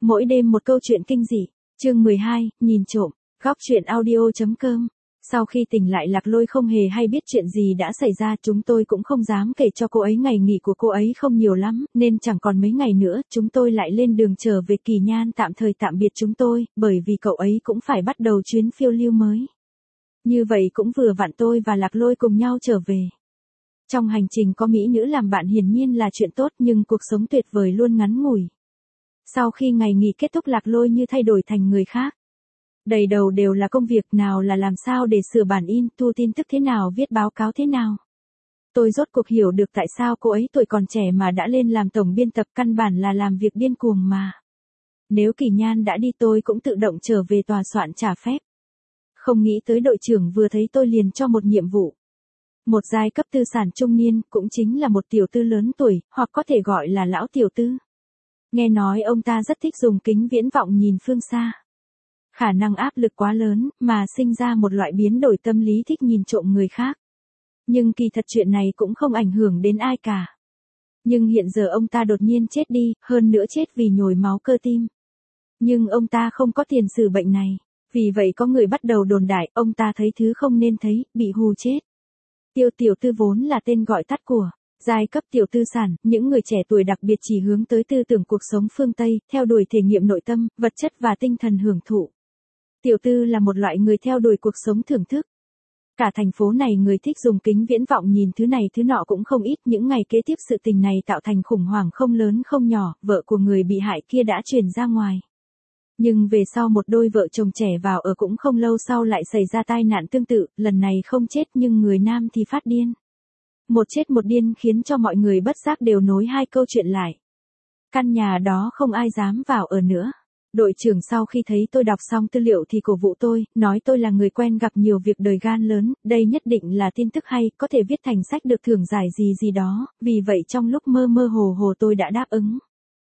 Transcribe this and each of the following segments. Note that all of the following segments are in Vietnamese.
Mỗi đêm một câu chuyện kinh dị. Chương 12, nhìn trộm. Góc truyện audio.com. Sau khi tỉnh lại Lạc Lôi không hề hay biết chuyện gì đã xảy ra, chúng tôi cũng không dám kể cho cô ấy. Ngày nghỉ của cô ấy không nhiều lắm, nên chẳng còn mấy ngày nữa, chúng tôi lại lên đường trở về Kỳ Nhan tạm thời tạm biệt chúng tôi, bởi vì cậu ấy cũng phải bắt đầu chuyến phiêu lưu mới. Như vậy cũng vừa vặn tôi và Lạc Lôi cùng nhau trở về. Trong hành trình có mỹ nữ làm bạn hiển nhiên là chuyện tốt, nhưng cuộc sống tuyệt vời luôn ngắn ngủi. Sau khi ngày nghỉ kết thúc, Lạc Lôi như thay đổi thành người khác. Đầy đầu đều là công việc, nào là làm sao để sửa bản in, thu tin tức thế nào, viết báo cáo thế nào. Tôi rốt cuộc hiểu được tại sao cô ấy tuổi còn trẻ mà đã lên làm tổng biên tập, căn bản là làm việc điên cuồng mà. Nếu Kỳ Nhan đã đi tôi cũng tự động trở về tòa soạn trả phép. Không nghĩ tới đội trưởng vừa thấy tôi liền cho một nhiệm vụ. Một giai cấp tư sản trung niên, cũng chính là một tiểu tư lớn tuổi, hoặc có thể gọi là lão tiểu tư. Nghe nói ông ta rất thích dùng kính viễn vọng nhìn phương xa. Khả năng áp lực quá lớn, mà sinh ra một loại biến đổi tâm lý thích nhìn trộm người khác. Nhưng kỳ thật chuyện này cũng không ảnh hưởng đến ai cả. Nhưng hiện giờ ông ta đột nhiên chết đi, hơn nữa chết vì nhồi máu cơ tim. Nhưng ông ta không có tiền sử bệnh này. Vì vậy có người bắt đầu đồn đại, ông ta thấy thứ không nên thấy, bị hù chết. Tiêu tiểu tư vốn là tên gọi tắt của giai cấp tiểu tư sản, những người trẻ tuổi đặc biệt chỉ hướng tới tư tưởng cuộc sống phương Tây, theo đuổi thể nghiệm nội tâm, vật chất và tinh thần hưởng thụ. Tiểu tư là một loại người theo đuổi cuộc sống thưởng thức. Cả thành phố này người thích dùng kính viễn vọng nhìn thứ này thứ nọ cũng không ít. Những ngày kế tiếp sự tình này tạo thành khủng hoảng không lớn không nhỏ, vợ của người bị hại kia đã truyền ra ngoài. Nhưng về sau một đôi vợ chồng trẻ vào ở cũng không lâu sau lại xảy ra tai nạn tương tự, lần này không chết nhưng người nam thì phát điên. Một chết một điên khiến cho mọi người bất giác đều nối hai câu chuyện lại. Căn nhà đó không ai dám vào ở nữa. Đội trưởng sau khi thấy tôi đọc xong tư liệu thì cổ vũ tôi, nói tôi là người quen gặp nhiều việc đời gan lớn, đây nhất định là tin tức hay, có thể viết thành sách được thưởng giải gì gì đó, vì vậy trong lúc mơ mơ hồ hồ tôi đã đáp ứng.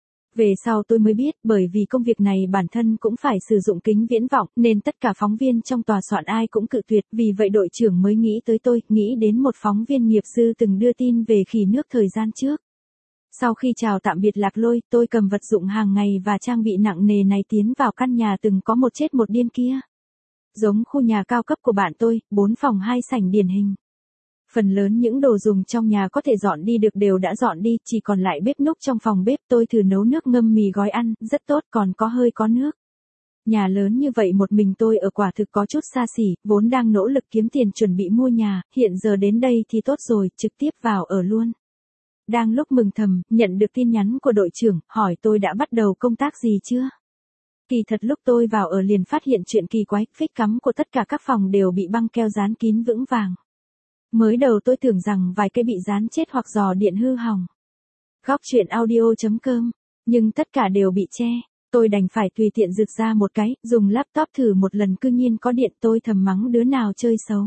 Về sau tôi mới biết, bởi vì công việc này bản thân cũng phải sử dụng kính viễn vọng, nên tất cả phóng viên trong tòa soạn ai cũng cự tuyệt, vì vậy đội trưởng mới nghĩ tới tôi, nghĩ đến một phóng viên nghiệp dư từng đưa tin về khỉ nước thời gian trước. Sau khi chào tạm biệt Lạc Lôi, tôi cầm vật dụng hàng ngày và trang bị nặng nề này tiến vào căn nhà từng có một chết một điên kia. Giống khu nhà cao cấp của bạn tôi, 4 phòng 2 sảnh điển hình. Phần lớn những đồ dùng trong nhà có thể dọn đi được đều đã dọn đi, chỉ còn lại bếp núc trong phòng bếp. Tôi thử nấu nước ngâm mì gói ăn, rất tốt, còn có hơi có nước. Nhà lớn như vậy một mình tôi ở quả thực có chút xa xỉ, vốn đang nỗ lực kiếm tiền chuẩn bị mua nhà, hiện giờ đến đây thì tốt rồi, trực tiếp vào ở luôn. Đang lúc mừng thầm, nhận được tin nhắn của đội trưởng, hỏi tôi đã bắt đầu công tác gì chưa? Kỳ thật lúc tôi vào ở liền phát hiện chuyện kỳ quái, phích cắm của tất cả các phòng đều bị băng keo dán kín vững vàng. Mới đầu tôi tưởng rằng vài cây bị dán chết hoặc giò điện hư hỏng. Góc truyện audio.com, nhưng tất cả đều bị che. Tôi đành phải tùy tiện rực ra một cái, dùng laptop thử một lần, cư nhiên có điện. Tôi thầm mắng đứa nào chơi xấu.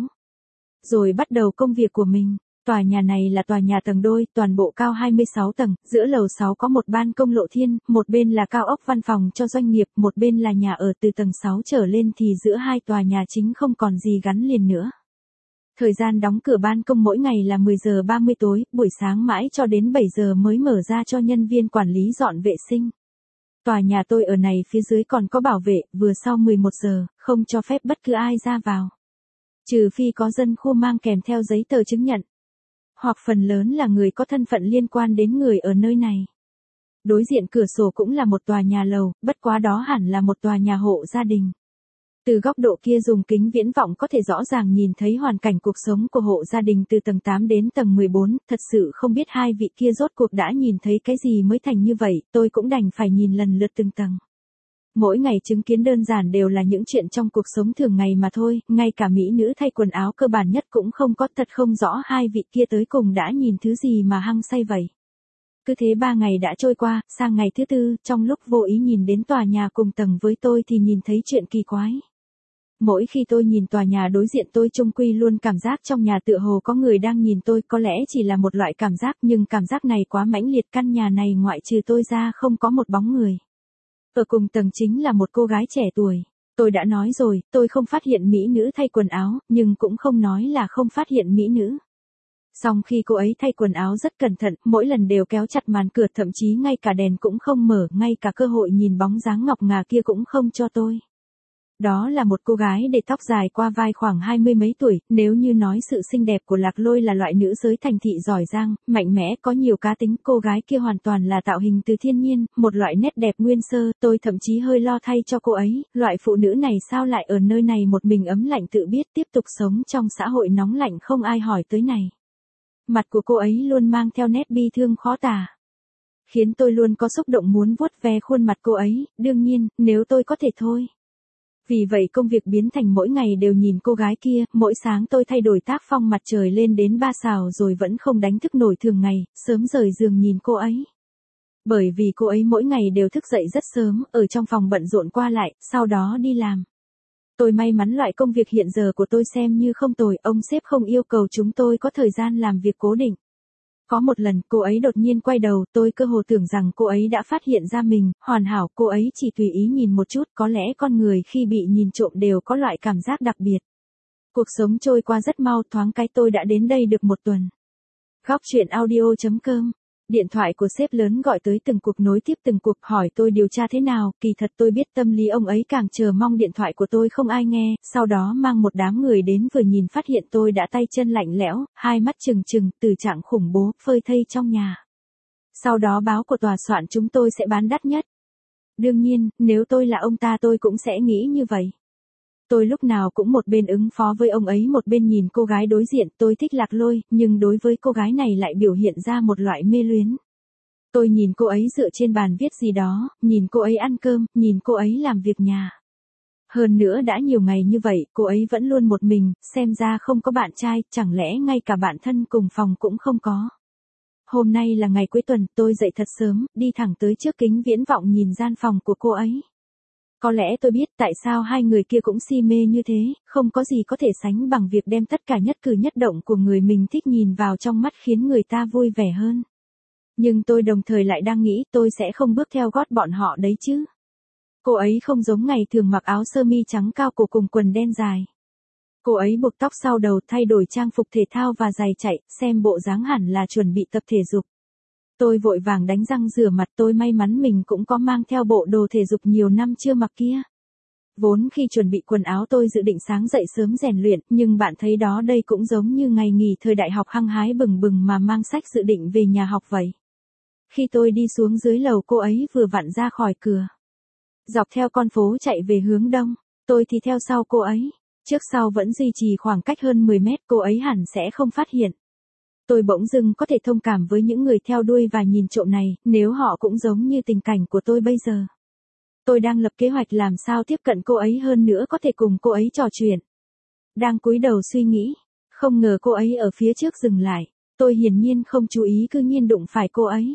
Rồi bắt đầu công việc của mình. Tòa nhà này là tòa nhà tầng đôi, toàn bộ cao 26 tầng, giữa lầu 6 có một ban công lộ thiên, một bên là cao ốc văn phòng cho doanh nghiệp, một bên là nhà ở. Từ tầng 6 trở lên thì giữa hai tòa nhà chính không còn gì gắn liền nữa. Thời gian đóng cửa ban công mỗi ngày là 10 giờ 30 tối, buổi sáng mãi cho đến 7 giờ mới mở ra cho nhân viên quản lý dọn vệ sinh. Tòa nhà tôi ở này phía dưới còn có bảo vệ, vừa sau 11 giờ, không cho phép bất cứ ai ra vào. Trừ phi có dân khu mang kèm theo giấy tờ chứng nhận. Hoặc phần lớn là người có thân phận liên quan đến người ở nơi này. Đối diện cửa sổ cũng là một tòa nhà lầu, bất quá đó hẳn là một tòa nhà hộ gia đình. Từ góc độ kia dùng kính viễn vọng có thể rõ ràng nhìn thấy hoàn cảnh cuộc sống của hộ gia đình từ tầng 8 đến tầng 14, thật sự không biết hai vị kia rốt cuộc đã nhìn thấy cái gì mới thành như vậy, tôi cũng đành phải nhìn lần lượt từng tầng. Mỗi ngày chứng kiến đơn giản đều là những chuyện trong cuộc sống thường ngày mà thôi, ngay cả mỹ nữ thay quần áo cơ bản nhất cũng không có, thật không rõ hai vị kia tới cùng đã nhìn thứ gì mà hăng say vậy. Cứ thế 3 ngày đã trôi qua, sang ngày thứ 4, trong lúc vô ý nhìn đến tòa nhà cùng tầng với tôi thì nhìn thấy chuyện kỳ quái. Mỗi khi tôi nhìn tòa nhà đối diện tôi chung quy luôn cảm giác trong nhà tựa hồ có người đang nhìn tôi, có lẽ chỉ là một loại cảm giác nhưng cảm giác này quá mãnh liệt, căn nhà này ngoại trừ tôi ra không có một bóng người. Ở cùng tầng chính là một cô gái trẻ tuổi. Tôi đã nói rồi, tôi không phát hiện mỹ nữ thay quần áo, nhưng cũng không nói là không phát hiện mỹ nữ. Xong khi cô ấy thay quần áo rất cẩn thận, mỗi lần đều kéo chặt màn cửa, thậm chí ngay cả đèn cũng không mở, ngay cả cơ hội nhìn bóng dáng ngọc ngà kia cũng không cho tôi. Đó là một cô gái để tóc dài qua vai khoảng 20 mấy tuổi, nếu như nói sự xinh đẹp của Lạc Lôi là loại nữ giới thành thị giỏi giang, mạnh mẽ, có nhiều cá tính, cô gái kia hoàn toàn là tạo hình từ thiên nhiên, một loại nét đẹp nguyên sơ, tôi thậm chí hơi lo thay cho cô ấy, loại phụ nữ này sao lại ở nơi này một mình ấm lạnh tự biết tiếp tục sống trong xã hội nóng lạnh không ai hỏi tới này. Mặt của cô ấy luôn mang theo nét bi thương khó tả, khiến tôi luôn có xúc động muốn vuốt ve khuôn mặt cô ấy, đương nhiên, nếu tôi có thể thôi. Vì vậy công việc biến thành mỗi ngày đều nhìn cô gái kia, mỗi sáng tôi thay đổi tác phong mặt trời lên đến 3 sào rồi vẫn không đánh thức nổi thường ngày, sớm rời giường nhìn cô ấy. Bởi vì cô ấy mỗi ngày đều thức dậy rất sớm, ở trong phòng bận rộn qua lại, sau đó đi làm. Tôi may mắn loại công việc hiện giờ của tôi xem như không tồi, ông sếp không yêu cầu chúng tôi có thời gian làm việc cố định. Có một lần, cô ấy đột nhiên quay đầu, tôi cơ hồ tưởng rằng cô ấy đã phát hiện ra mình, hoàn hảo, cô ấy chỉ tùy ý nhìn một chút, có lẽ con người khi bị nhìn trộm đều có loại cảm giác đặc biệt. Cuộc sống trôi qua rất mau, thoáng cái tôi đã đến đây được một tuần. Góc chuyện audio.com. Điện thoại của sếp lớn gọi tới từng cuộc nối tiếp từng cuộc hỏi tôi điều tra thế nào, kỳ thật tôi biết tâm lý ông ấy càng chờ mong điện thoại của tôi không ai nghe, sau đó mang một đám người đến vừa nhìn phát hiện tôi đã tay chân lạnh lẽo, hai mắt trừng trừng, từ trạng khủng bố, phơi thây trong nhà. Sau đó báo của tòa soạn chúng tôi sẽ bán đắt nhất. Đương nhiên, nếu tôi là ông ta tôi cũng sẽ nghĩ như vậy. Tôi lúc nào cũng một bên ứng phó với ông ấy một bên nhìn cô gái đối diện, tôi thích Lạc Lôi, nhưng đối với cô gái này lại biểu hiện ra một loại mê luyến. Tôi nhìn cô ấy dựa trên bàn viết gì đó, nhìn cô ấy ăn cơm, nhìn cô ấy làm việc nhà. Hơn nữa đã nhiều ngày như vậy, cô ấy vẫn luôn một mình, xem ra không có bạn trai, chẳng lẽ ngay cả bạn thân cùng phòng cũng không có. Hôm nay là ngày cuối tuần, tôi dậy thật sớm, đi thẳng tới trước kính viễn vọng nhìn gian phòng của cô ấy. Có lẽ tôi biết tại sao hai người kia cũng si mê như thế, không có gì có thể sánh bằng việc đem tất cả nhất cử nhất động của người mình thích nhìn vào trong mắt khiến người ta vui vẻ hơn. Nhưng tôi đồng thời lại đang nghĩ tôi sẽ không bước theo gót bọn họ đấy chứ. Cô ấy không giống ngày thường mặc áo sơ mi trắng cao cổ cùng quần đen dài. Cô ấy buộc tóc sau đầu, thay đổi trang phục thể thao và giày chạy, xem bộ dáng hẳn là chuẩn bị tập thể dục. Tôi vội vàng đánh răng rửa mặt, tôi may mắn mình cũng có mang theo bộ đồ thể dục nhiều năm chưa mặc kia. Vốn khi chuẩn bị quần áo tôi dự định sáng dậy sớm rèn luyện, nhưng bạn thấy đó đây cũng giống như ngày nghỉ thời đại học hăng hái bừng bừng mà mang sách dự định về nhà học vậy. Khi tôi đi xuống dưới lầu cô ấy vừa vặn ra khỏi cửa. Dọc theo con phố chạy về hướng đông, tôi thì theo sau cô ấy. Trước sau vẫn duy trì khoảng cách hơn 10 mét, cô ấy hẳn sẽ không phát hiện. Tôi bỗng dưng có thể thông cảm với những người theo đuôi và nhìn trộm này, nếu họ cũng giống như tình cảnh của tôi bây giờ. Tôi đang lập kế hoạch làm sao tiếp cận cô ấy hơn nữa có thể cùng cô ấy trò chuyện. Đang cúi đầu suy nghĩ, không ngờ cô ấy ở phía trước dừng lại, tôi hiển nhiên không chú ý cư nhiên đụng phải cô ấy.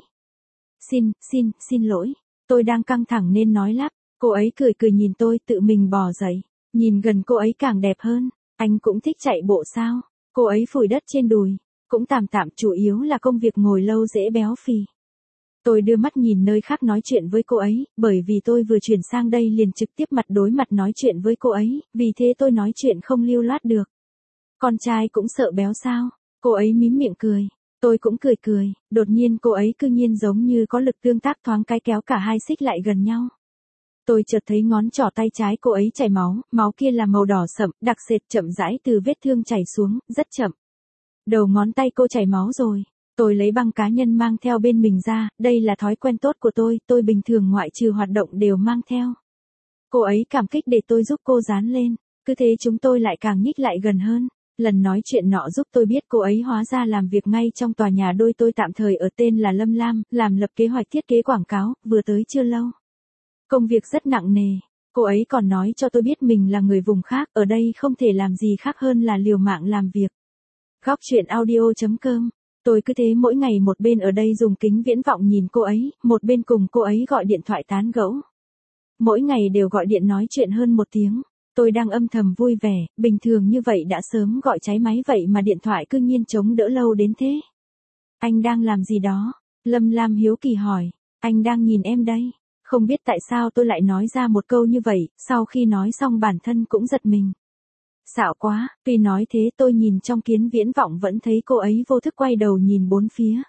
Xin lỗi, tôi đang căng thẳng nên nói lắp, cô ấy cười cười nhìn tôi tự mình bò dậy, nhìn gần cô ấy càng đẹp hơn, anh cũng thích chạy bộ sao, cô ấy phủi đất trên đùi. Cũng tạm tạm, chủ yếu là công việc ngồi lâu dễ béo phì. Tôi đưa mắt nhìn nơi khác nói chuyện với cô ấy, bởi vì tôi vừa chuyển sang đây liền trực tiếp mặt đối mặt nói chuyện với cô ấy, vì thế tôi nói chuyện không lưu loát được. Con trai cũng sợ béo sao? Cô ấy mím miệng cười. Tôi cũng cười, đột nhiên cô ấy cư nhiên giống như có lực tương tác thoáng cái kéo cả hai xích lại gần nhau. Tôi chợt thấy ngón trỏ tay trái cô ấy chảy máu, máu kia là màu đỏ sậm, đặc sệt chậm rãi từ vết thương chảy xuống, rất chậm. Đầu ngón tay cô chảy máu rồi. Tôi lấy băng cá nhân mang theo bên mình ra, đây là thói quen tốt của tôi bình thường ngoại trừ hoạt động đều mang theo. Cô ấy cảm kích để tôi giúp cô dán lên, cứ thế chúng tôi lại càng nhích lại gần hơn. Lần nói chuyện nọ giúp tôi biết cô ấy hóa ra làm việc ngay trong tòa nhà đôi tôi tạm thời ở tên là Lâm Lam, làm lập kế hoạch thiết kế quảng cáo, vừa tới chưa lâu. Công việc rất nặng nề, cô ấy còn nói cho tôi biết mình là người vùng khác, ở đây không thể làm gì khác hơn là liều mạng làm việc. Góc chuyện audio.com. Tôi cứ thế mỗi ngày một bên ở đây dùng kính viễn vọng nhìn cô ấy, một bên cùng cô ấy gọi điện thoại tán gẫu. Mỗi ngày đều gọi điện nói chuyện hơn 1 tiếng. Tôi đang âm thầm vui vẻ, bình thường như vậy đã sớm gọi cháy máy vậy mà điện thoại cứ nhiên chống đỡ lâu đến thế. Anh đang làm gì đó? Lâm Lam hiếu kỳ hỏi. Anh đang nhìn em đây. Không biết tại sao tôi lại nói ra một câu như vậy, sau khi nói xong bản thân cũng giật mình. Xạo quá, tuy nói thế tôi nhìn trong kiến viễn vọng vẫn thấy cô ấy vô thức quay đầu nhìn bốn phía.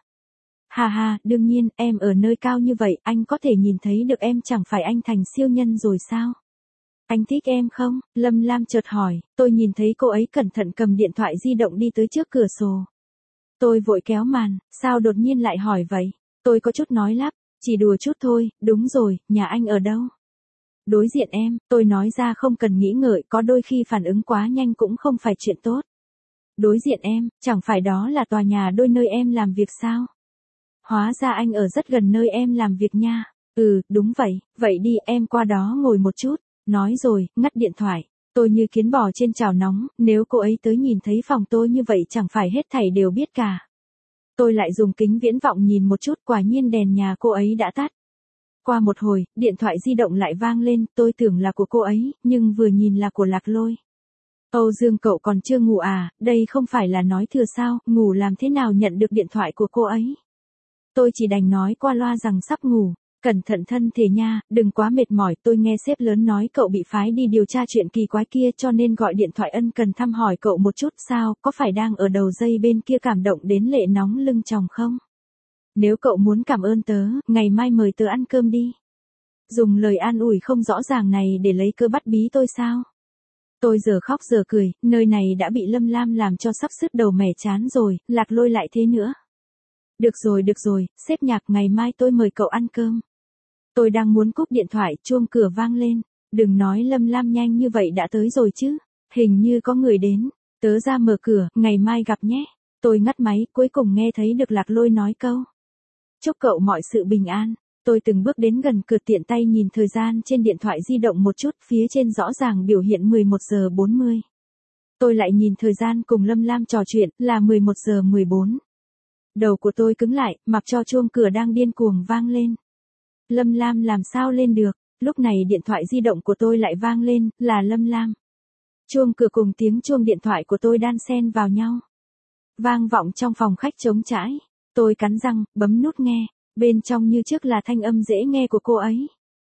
Ha ha, đương nhiên, em ở nơi cao như vậy, anh có thể nhìn thấy được em, chẳng phải anh thành siêu nhân rồi sao? Anh thích em không? Lâm Lam chợt hỏi, tôi nhìn thấy cô ấy cẩn thận cầm điện thoại di động đi tới trước cửa sổ. Tôi vội kéo màn, sao đột nhiên lại hỏi vậy? Tôi có chút nói lắp, chỉ đùa chút thôi, đúng rồi, nhà anh ở đâu? Đối diện em, tôi nói ra không cần nghĩ ngợi, có đôi khi phản ứng quá nhanh cũng không phải chuyện tốt. Đối diện em, chẳng phải đó là tòa nhà đôi nơi em làm việc sao? Hóa ra anh ở rất gần nơi em làm việc nha. Ừ, đúng vậy, vậy đi em qua đó ngồi một chút. Nói rồi, ngắt điện thoại. Tôi như kiến bò trên chảo nóng, nếu cô ấy tới nhìn thấy phòng tôi như vậy chẳng phải hết thảy đều biết cả. Tôi lại dùng kính viễn vọng nhìn một chút, quả nhiên đèn nhà cô ấy đã tắt. Qua một hồi, điện thoại di động lại vang lên, tôi tưởng là của cô ấy, nhưng vừa nhìn là của Lạc Lôi. Âu Dương cậu còn chưa ngủ à, đây không phải là nói thừa sao, ngủ làm thế nào nhận được điện thoại của cô ấy. Tôi chỉ đành nói qua loa rằng sắp ngủ, cẩn thận thân thể nha, đừng quá mệt mỏi, tôi nghe sếp lớn nói cậu bị phái đi điều tra chuyện kỳ quái kia cho nên gọi điện thoại ân cần thăm hỏi cậu một chút, sao, có phải đang ở đầu dây bên kia cảm động đến lệ nóng lưng chồng không? Nếu cậu muốn cảm ơn tớ, ngày mai mời tớ ăn cơm đi. Dùng lời an ủi không rõ ràng này để lấy cơ bắt bí tôi sao? Tôi giờ khóc giờ cười, nơi này đã bị Lâm Lam làm cho sắp sứt đầu mẻ chán rồi, Lạc Lôi lại thế nữa. Được rồi, sếp Nhạc, ngày mai tôi mời cậu ăn cơm. Tôi đang muốn cúp điện thoại, chuông cửa vang lên. Đừng nói Lâm Lam nhanh như vậy đã tới rồi chứ. Hình như có người đến. Tớ ra mở cửa, ngày mai gặp nhé. Tôi ngắt máy, cuối cùng nghe thấy được Lạc Lôi nói câu. Chúc cậu mọi sự bình an. Tôi từng bước đến gần cửa, tiện tay nhìn thời gian trên điện thoại di động một chút, phía trên rõ ràng biểu hiện 11 giờ 40. Tôi lại nhìn thời gian cùng Lâm Lam trò chuyện, là 11 giờ 14. Đầu của tôi cứng lại, mặc cho chuông cửa đang điên cuồng vang lên. Lâm Lam làm sao lên được, lúc này điện thoại di động của tôi lại vang lên, là Lâm Lam. Chuông cửa cùng tiếng chuông điện thoại của tôi đan xen vào nhau. Vang vọng trong phòng khách trống trải. Tôi cắn răng, bấm nút nghe, bên trong như trước là thanh âm dễ nghe của cô ấy.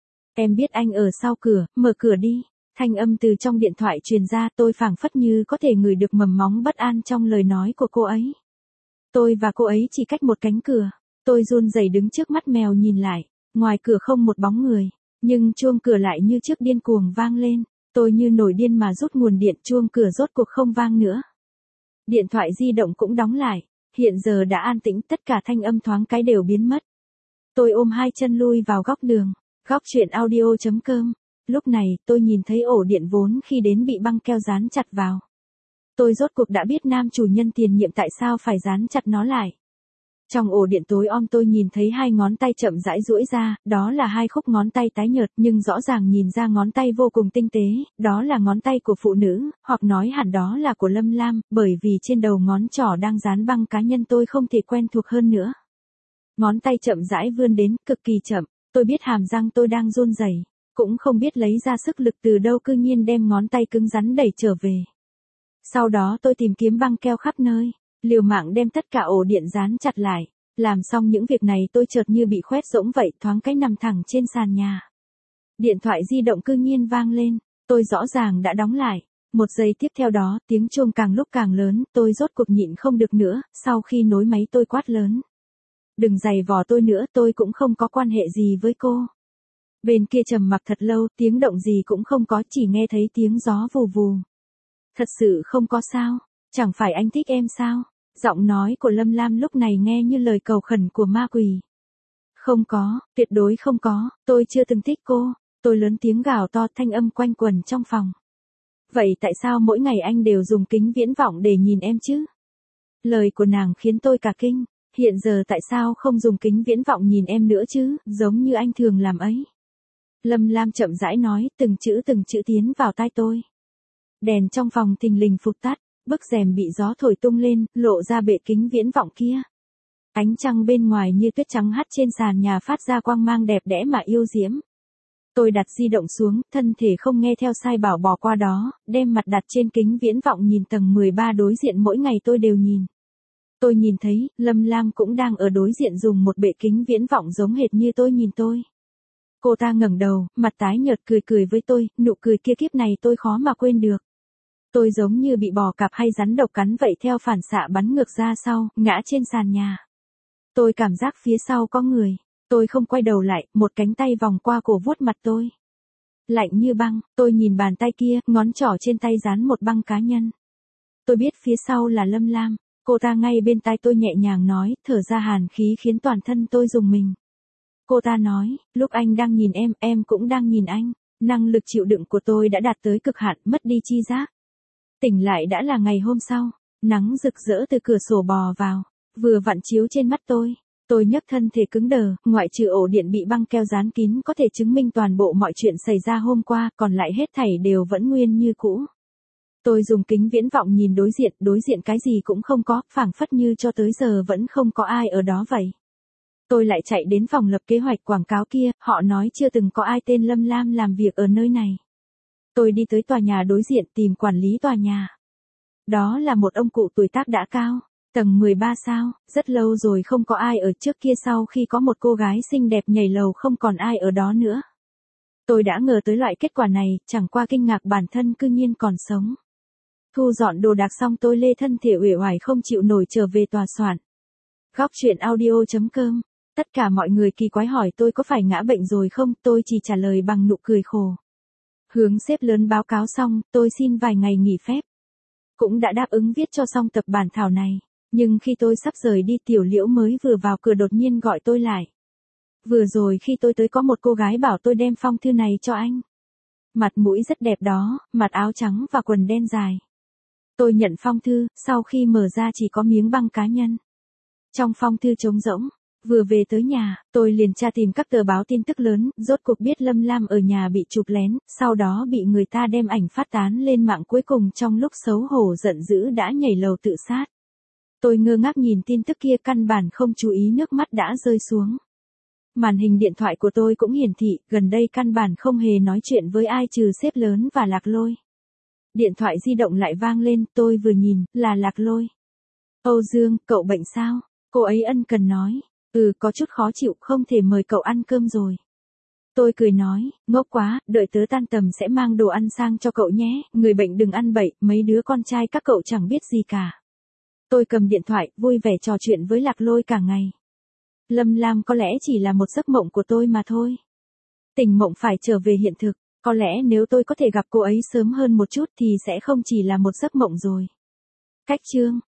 Em biết anh ở sau cửa, mở cửa đi. Thanh âm từ trong điện thoại truyền ra, tôi phảng phất như có thể ngửi được mầm móng bất an trong lời nói của cô ấy. Tôi và cô ấy chỉ cách một cánh cửa. Tôi run rẩy đứng trước mắt mèo nhìn lại. Ngoài cửa không một bóng người. Nhưng chuông cửa lại như trước điên cuồng vang lên. Tôi như nổi điên mà rút nguồn điện, chuông cửa rốt cuộc không vang nữa. Điện thoại di động cũng đóng lại. Hiện giờ đã an tĩnh, tất cả thanh âm thoáng cái đều biến mất. Tôi ôm hai chân lui vào góc đường. Góc truyện audio.com. Lúc này, tôi nhìn thấy ổ điện vốn khi đến bị băng keo dán chặt vào. Tôi rốt cuộc đã biết nam chủ nhân tiền nhiệm tại sao phải dán chặt nó lại. Trong ổ điện tối om tôi nhìn thấy hai ngón tay chậm rãi duỗi ra, đó là hai khúc ngón tay tái nhợt nhưng rõ ràng nhìn ra ngón tay vô cùng tinh tế, đó là ngón tay của phụ nữ, hoặc nói hẳn đó là của Lâm Lam, bởi vì trên đầu ngón trỏ đang dán băng cá nhân tôi không thể quen thuộc hơn nữa. Ngón tay chậm rãi vươn đến, cực kỳ chậm, tôi biết hàm răng tôi đang run rẩy, cũng không biết lấy ra sức lực từ đâu, cư nhiên đem ngón tay cứng rắn đẩy trở về. Sau đó tôi tìm kiếm băng keo khắp nơi, liều mạng đem tất cả ổ điện dán chặt lại. Làm xong những việc này tôi chợt như bị khoét rỗng vậy, thoáng cái nằm thẳng trên sàn nhà. Điện thoại di động cư nhiên vang lên, tôi rõ ràng đã đóng lại. Một giây tiếp theo đó, tiếng chuông càng lúc càng lớn, tôi rốt cuộc nhịn không được nữa, sau khi nối máy tôi quát lớn. Đừng giày vò tôi nữa, tôi cũng không có quan hệ gì với cô. Bên kia trầm mặc thật lâu, tiếng động gì cũng không có, chỉ nghe thấy tiếng gió vù vù. Thật sự không có sao, chẳng phải anh thích em sao? Giọng nói của Lâm Lam lúc này nghe như lời cầu khẩn của ma quỷ. Không có, tuyệt đối không có, tôi chưa từng thích cô. Tôi lớn tiếng gào to, thanh âm quanh quẩn trong phòng. Vậy tại sao mỗi ngày anh đều dùng kính viễn vọng để nhìn em chứ? Lời của nàng khiến tôi cả kinh. Hiện giờ tại sao không dùng kính viễn vọng nhìn em nữa chứ, giống như anh thường làm ấy. Lâm Lam chậm rãi nói, từng chữ tiến vào tai tôi. Đèn trong phòng thình lình phụt tắt, bức rèm bị gió thổi tung lên, lộ ra bệ kính viễn vọng kia. Ánh trăng bên ngoài như tuyết trắng hắt trên sàn nhà phát ra quang mang đẹp đẽ mà yêu diễm. Tôi đặt di động xuống, thân thể không nghe theo sai bảo bỏ qua đó, đem mặt đặt trên kính viễn vọng nhìn tầng 13 đối diện mỗi ngày tôi đều nhìn. Tôi nhìn thấy, Lâm Lam cũng đang ở đối diện dùng một bệ kính viễn vọng giống hệt như tôi nhìn tôi. Cô ta ngẩng đầu, mặt tái nhợt cười cười với tôi, nụ cười kia kiếp này tôi khó mà quên được. Tôi giống như bị bò cạp hay rắn độc cắn vậy, theo phản xạ bắn ngược ra sau, ngã trên sàn nhà. Tôi cảm giác phía sau có người. Tôi không quay đầu lại, một cánh tay vòng qua cổ vuốt mặt tôi. Lạnh như băng, tôi nhìn bàn tay kia, ngón trỏ trên tay dán một băng cá nhân. Tôi biết phía sau là Lâm Lam. Cô ta ngay bên tai tôi nhẹ nhàng nói, thở ra hàn khí khiến toàn thân tôi rùng mình. Cô ta nói, lúc anh đang nhìn em cũng đang nhìn anh. Năng lực chịu đựng của tôi đã đạt tới cực hạn, mất đi chi giác. Tỉnh lại đã là ngày hôm sau, nắng rực rỡ từ cửa sổ bò vào, vừa vặn chiếu trên mắt tôi. Tôi nhấc thân thể cứng đờ, ngoại trừ ổ điện bị băng keo dán kín có thể chứng minh toàn bộ mọi chuyện xảy ra hôm qua, còn lại hết thảy đều vẫn nguyên như cũ. Tôi dùng kính viễn vọng nhìn đối diện cái gì cũng không có, phảng phất như cho tới giờ vẫn không có ai ở đó vậy. Tôi lại chạy đến phòng lập kế hoạch quảng cáo kia, họ nói chưa từng có ai tên Lâm Lam làm việc ở nơi này. Tôi đi tới tòa nhà đối diện tìm quản lý tòa nhà. Đó là một ông cụ tuổi tác đã cao, tầng 13 sao, rất lâu rồi không có ai ở, trước kia sau khi có một cô gái xinh đẹp nhảy lầu không còn ai ở đó nữa. Tôi đã ngờ tới loại kết quả này, chẳng qua kinh ngạc bản thân cư nhiên còn sống. Thu dọn đồ đạc xong tôi lê thân thể uể oải không chịu nổi trở về tòa soạn. Góc truyện audio.com. Tất cả mọi người kỳ quái hỏi tôi có phải ngã bệnh rồi không, tôi chỉ trả lời bằng nụ cười khổ. Hướng sếp lớn báo cáo xong, tôi xin vài ngày nghỉ phép. Cũng đã đáp ứng viết cho xong tập bản thảo này. Nhưng khi tôi sắp rời đi, Tiểu Liễu mới vừa vào cửa đột nhiên gọi tôi lại. Vừa rồi khi tôi tới có một cô gái bảo tôi đem phong thư này cho anh. Mặt mũi rất đẹp đó, mặc áo trắng và quần đen dài. Tôi nhận phong thư, sau khi mở ra chỉ có miếng băng cá nhân. Trong phong thư trống rỗng. Vừa về tới nhà, tôi liền tra tìm các tờ báo tin tức lớn, rốt cuộc biết Lâm Lam ở nhà bị chụp lén, sau đó bị người ta đem ảnh phát tán lên mạng, cuối cùng trong lúc xấu hổ giận dữ đã nhảy lầu tự sát. Tôi ngơ ngác nhìn tin tức kia, căn bản không chú ý nước mắt đã rơi xuống. Màn hình điện thoại của tôi cũng hiển thị, gần đây căn bản không hề nói chuyện với ai trừ sếp lớn và Lạc Lôi. Điện thoại di động lại vang lên, tôi vừa nhìn, là Lạc Lôi. Âu Dương, cậu bệnh sao? Cô ấy ân cần nói. Có chút khó chịu, không thể mời cậu ăn cơm rồi. Tôi cười nói, ngốc quá, đợi tớ tan tầm sẽ mang đồ ăn sang cho cậu nhé, người bệnh đừng ăn bậy, mấy đứa con trai các cậu chẳng biết gì cả. Tôi cầm điện thoại, vui vẻ trò chuyện với Lạc Lôi cả ngày. Lâm Lam có lẽ chỉ là một giấc mộng của tôi mà thôi. Tỉnh mộng phải trở về hiện thực, có lẽ nếu tôi có thể gặp cô ấy sớm hơn một chút thì sẽ không chỉ là một giấc mộng rồi. Cách chương